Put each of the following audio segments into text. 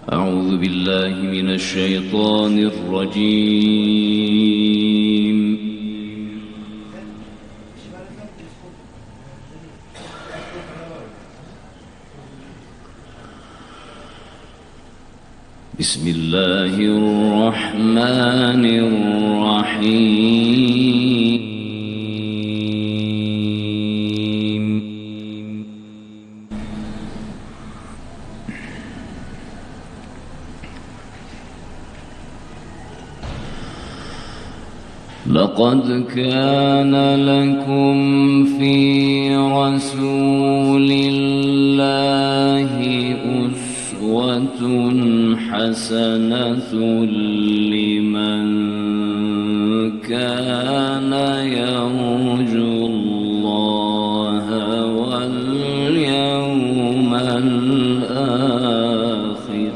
أعوذ بالله من الشيطان الرجيم. بسم الله الرحمن الرحيم. لقد كان لكم في رسول الله أسوة حسنة لمن كان يرجو الله واليوم الآخر.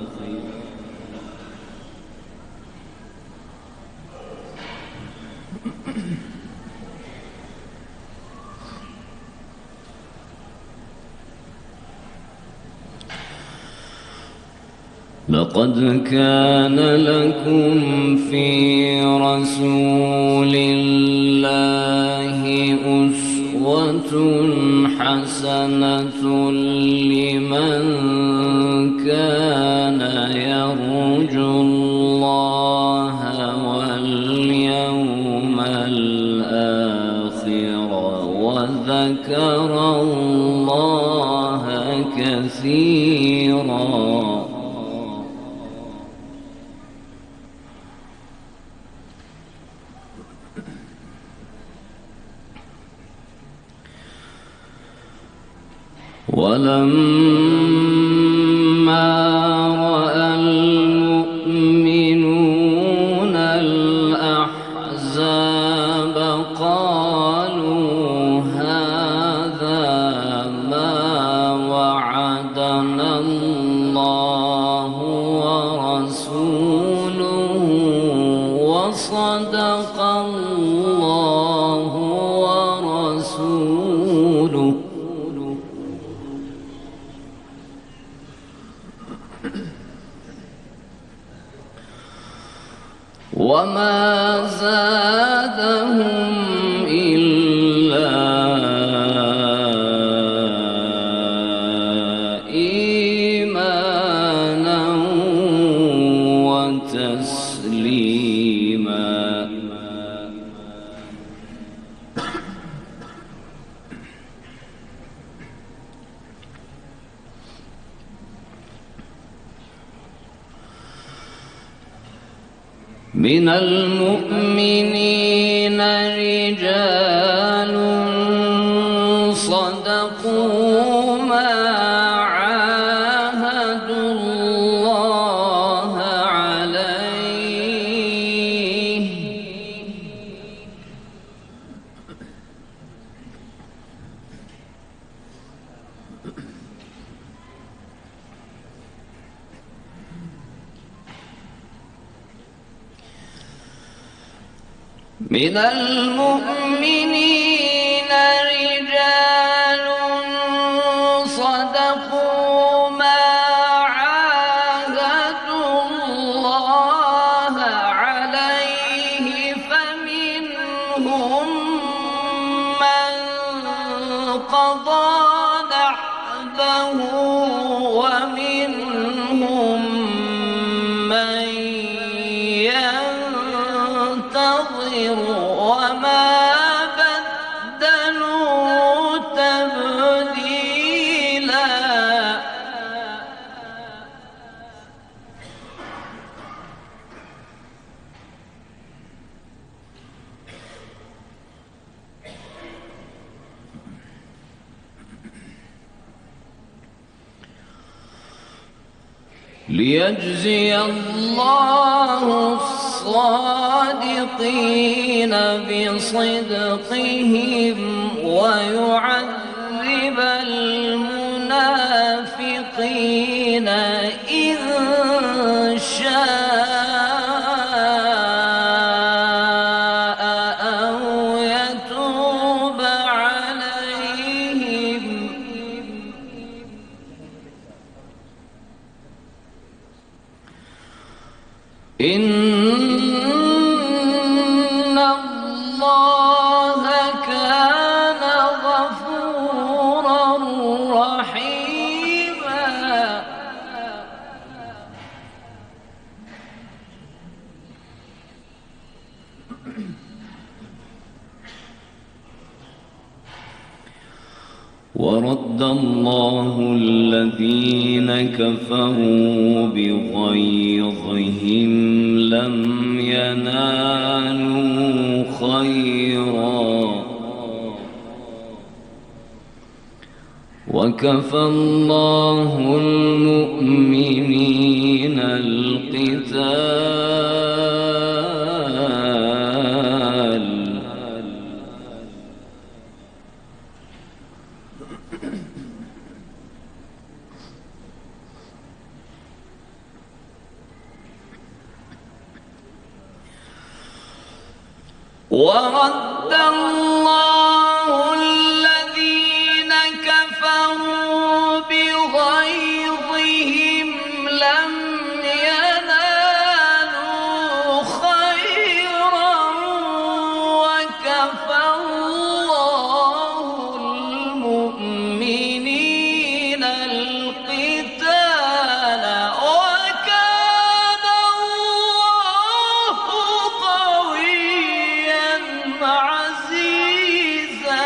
لقد كان لكم في رسول الله أسوة حسنة لمن كان يرجو الله واليوم الآخر وذكر الله كثيرا. ولما رأى المؤمنون الأحزاب قالوا هذا ما وعدنا الله ورسوله وصدق الله ورسوله. وما زادهم إلا إيمانا وتسليما. من المؤمنين رجال صدقوا ما عاهدوا الله عليه من المؤمنين رجال صدقوا ما عاهدوا الله عليه فمنهم من قضى نحبه ومنهم من ينتظر وما بدلوا تبديلا. ليجزي الله الصادقين بصدقهم ويعذب المنافقين إن شاء أو يتوب عليهم إن الله كان غفورا رحيما. ورد الله الذين كفروا بغيظهم لم ينالوا خيرا وكفى الله المؤمنين القتال. ورد الله الذين كفروا بغيظهم لم ينالوا خيرا وكفى الله المؤمنين القتال وكان الله قويا عزيزا.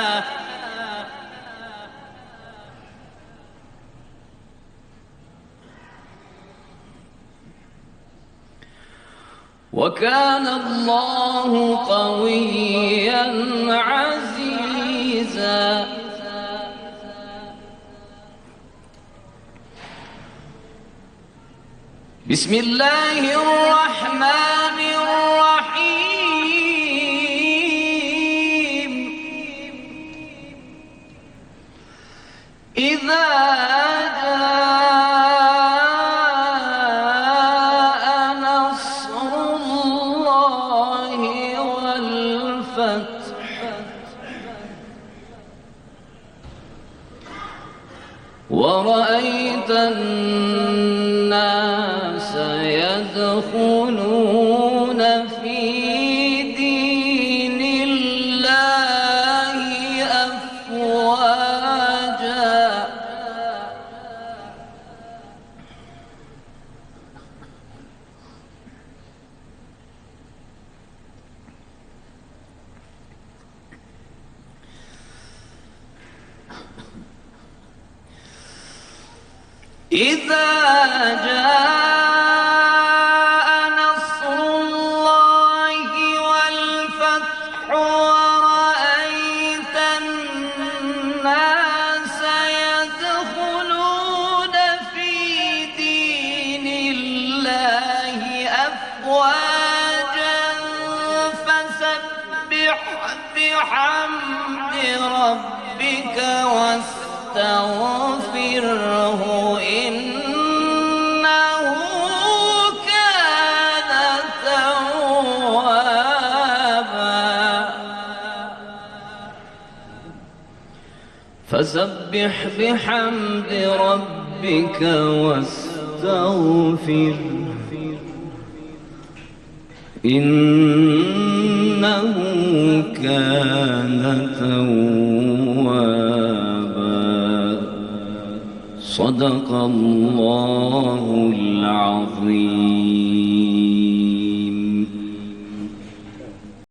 وكان الله قويا عزيزا. بسم الله الرحمن الرحيم. إذا جاء نصر الله والفتح ورأيت الناس يدخلون في دين الله أفواجا إذا جاء نصر الله والفتح ورأيت الناس يدخلون في دين الله أفواجا فسبح بحمد ربك واستغفره إنه كان توابا. فسبح بحمد ربك واستغفره إنه كان توابا. صدق الله العظيم.